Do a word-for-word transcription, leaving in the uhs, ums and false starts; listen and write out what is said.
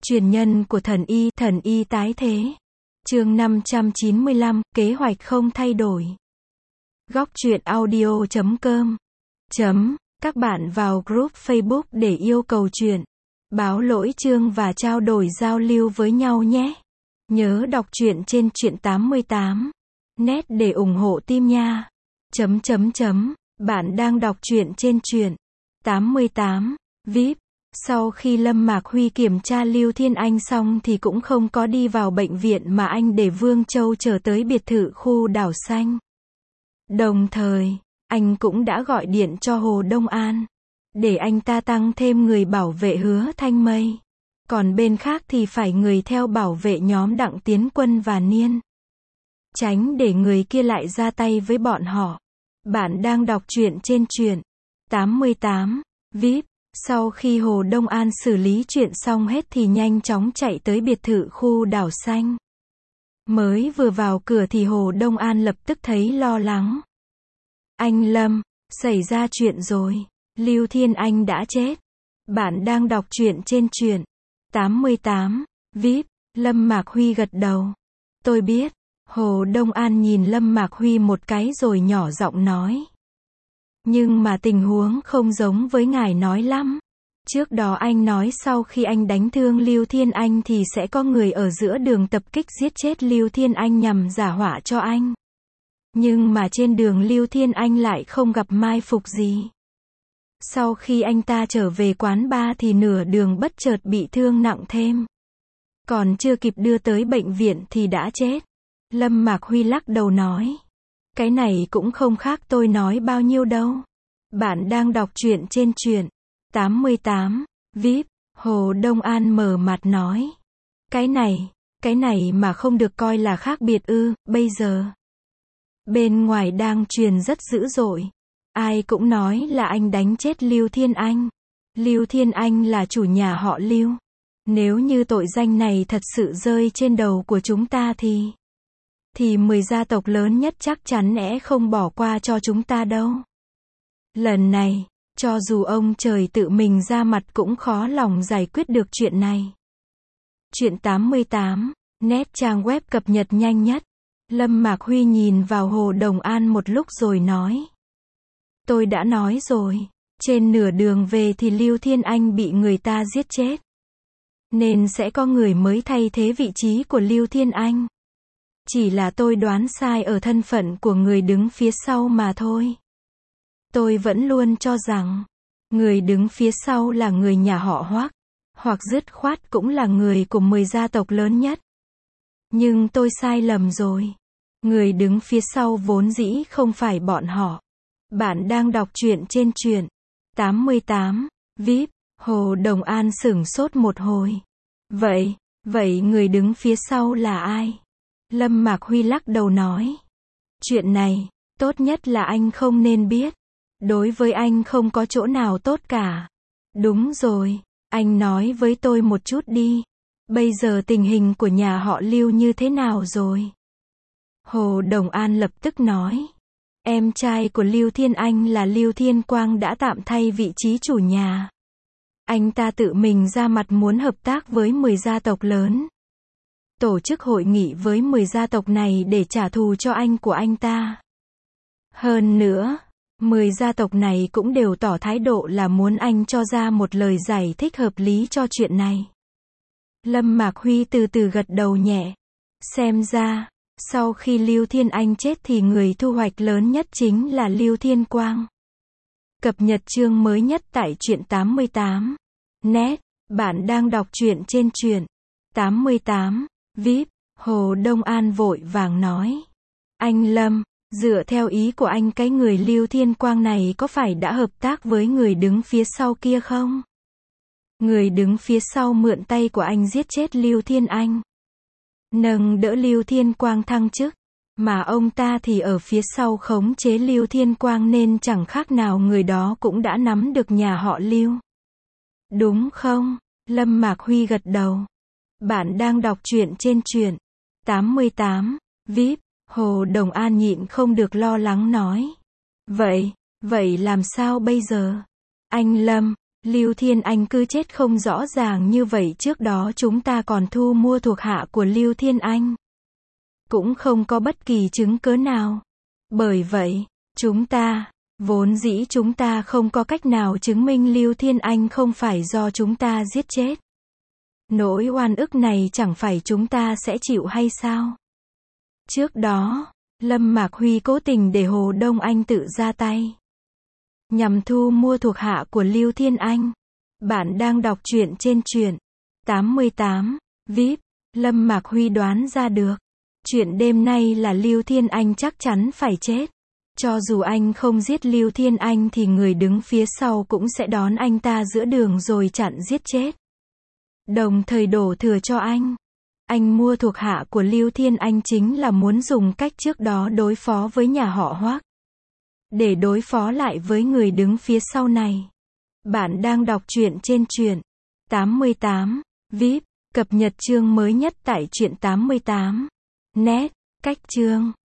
Truyền nhân của thần y, thần y tái thế. Chương năm trăm chín mươi lăm, kế hoạch không thay đổi. Góc truyện audio chấm com. Chấm, các bạn vào group Facebook để yêu cầu truyện, báo lỗi chương và trao đổi giao lưu với nhau nhé. Nhớ đọc truyện trên truyện tám mươi tám net để ủng hộ team nha. Chấm chấm chấm, bạn đang đọc truyện trên truyện tám mươi tám vê i pê. Sau khi Lâm Mạc Huy kiểm tra Lưu Thiên Anh xong thì cũng không có đi vào bệnh viện mà anh để Vương Châu trở tới biệt thự khu đảo xanh. Đồng thời, anh cũng đã gọi điện cho Hồ Đông An, để anh ta tăng thêm người bảo vệ Hứa Thanh Mây. Còn bên khác thì phải người theo bảo vệ nhóm Đặng Tiến Quân và Niên. Tránh để người kia lại ra tay với bọn họ. Bạn đang đọc truyện trên truyện tám mươi tám vê i pê. Sau khi Hồ Đông An xử lý chuyện xong hết thì nhanh chóng chạy tới biệt thự khu đảo xanh. Mới vừa vào cửa thì Hồ Đông An lập tức thấy lo lắng. Anh Lâm, xảy ra chuyện rồi. Lưu Thiên Anh đã chết. Bạn đang đọc truyện trên truyện tám mươi tám vê i pê. Lâm Mạc Huy gật đầu. Tôi biết. Hồ Đông An nhìn Lâm Mạc Huy một cái rồi nhỏ giọng nói. Nhưng mà tình huống không giống với ngài nói lắm. Trước đó anh nói sau khi anh đánh thương Lưu Thiên Anh thì sẽ có người ở giữa đường tập kích giết chết Lưu Thiên Anh nhằm giả họa cho anh. Nhưng mà trên đường Lưu Thiên Anh lại không gặp mai phục gì. Sau khi anh ta trở về quán bar thì nửa đường bất chợt bị thương nặng thêm. Còn chưa kịp đưa tới bệnh viện thì đã chết. Lâm Mạc Huy lắc đầu nói. Cái này cũng không khác tôi nói bao nhiêu đâu. Bạn đang đọc truyện trên truyện tám mươi tám vê i pê. Hồ Đông An mở mặt nói. Cái này, cái này mà không được coi là khác biệt ư, bây giờ. Bên ngoài đang truyền rất dữ dội. Ai cũng nói là anh đánh chết Lưu Thiên Anh. Lưu Thiên Anh là chủ nhà họ Lưu. Nếu như tội danh này thật sự rơi trên đầu của chúng ta thì... thì mười gia tộc lớn nhất chắc chắn é không bỏ qua cho chúng ta đâu. Lần này, cho dù ông trời tự mình ra mặt cũng khó lòng giải quyết được chuyện này. Truyện tám mươi tám, net trang web cập nhật nhanh nhất. Lâm Mạc Huy nhìn vào Hồ Đồng An một lúc rồi nói. Tôi đã nói rồi, trên nửa đường về thì Lưu Thiên Anh bị người ta giết chết. Nên sẽ có người mới thay thế vị trí của Lưu Thiên Anh. Chỉ là tôi đoán sai ở thân phận của người đứng phía sau mà thôi. Tôi vẫn luôn cho rằng, người đứng phía sau là người nhà họ Hoắc, hoặc dứt khoát cũng là người của mười gia tộc lớn nhất. Nhưng tôi sai lầm rồi. Người đứng phía sau vốn dĩ không phải bọn họ. Bạn đang đọc truyện trên truyện tám mươi tám vê i pê. Hồ Đồng An sửng sốt một hồi. Vậy, vậy người đứng phía sau là ai? Lâm Mạc Huy lắc đầu nói. Chuyện này, tốt nhất là anh không nên biết. Đối với anh không có chỗ nào tốt cả. Đúng rồi, anh nói với tôi một chút đi. Bây giờ tình hình của nhà họ Lưu như thế nào rồi? Hồ Đồng An lập tức nói. Em trai của Lưu Thiên Anh là Lưu Thiên Quang đã tạm thay vị trí chủ nhà. Anh ta tự mình ra mặt muốn hợp tác với mười gia tộc lớn. Tổ chức hội nghị với mười gia tộc này để trả thù cho anh của anh ta. Hơn nữa, mười gia tộc này cũng đều tỏ thái độ là muốn anh cho ra một lời giải thích hợp lý cho chuyện này. Lâm Mạc Huy từ từ gật đầu nhẹ. Xem ra, sau khi Lưu Thiên Anh chết thì người thu hoạch lớn nhất chính là Lưu Thiên Quang. Cập nhật chương mới nhất tại truyện tám mươi tám net. Bạn đang đọc truyện trên truyện tám mươi tám vê i pê. Hồ Đông An vội vàng nói. Anh Lâm, dựa theo ý của anh cái người Lưu Thiên Quang này có phải đã hợp tác với người đứng phía sau kia không? Người đứng phía sau mượn tay của anh giết chết Lưu Thiên Anh. Nâng đỡ Lưu Thiên Quang thăng chức. Mà ông ta thì ở phía sau khống chế Lưu Thiên Quang nên chẳng khác nào người đó cũng đã nắm được nhà họ Lưu. Đúng không? Lâm Mạc Huy gật đầu. Bạn đang đọc truyện trên truyện tám mươi tám vê i pê. Hồ Đồng An nhịn không được lo lắng nói. Vậy, vậy làm sao bây giờ? Anh Lâm, Lưu Thiên Anh cứ chết không rõ ràng như vậy, trước đó chúng ta còn thu mua thuộc hạ của Lưu Thiên Anh. Cũng không có bất kỳ chứng cứ nào. Bởi vậy, chúng ta, vốn dĩ chúng ta không có cách nào chứng minh Lưu Thiên Anh không phải do chúng ta giết chết. Nỗi oan ức này chẳng phải chúng ta sẽ chịu hay sao? Trước đó, Lâm Mạc Huy cố tình để Hồ Đông Anh tự ra tay, nhằm thu mua thuộc hạ của Lưu Thiên Anh. Bạn đang đọc truyện trên truyện tám mươi tám vê i pê. Lâm Mạc Huy đoán ra được, chuyện đêm nay là Lưu Thiên Anh chắc chắn phải chết. Cho dù anh không giết Lưu Thiên Anh thì người đứng phía sau cũng sẽ đón anh ta giữa đường rồi chặn giết chết. Đồng thời đổ thừa cho anh. Anh mua thuộc hạ của Lưu Thiên Anh chính là muốn dùng cách trước đó đối phó với nhà họ Hoắc, để đối phó lại với người đứng phía sau này. Bạn đang đọc truyện trên truyện tám mươi tám vê i pê. Cập nhật chương mới nhất tại truyện tám mươi tám net. Cách chương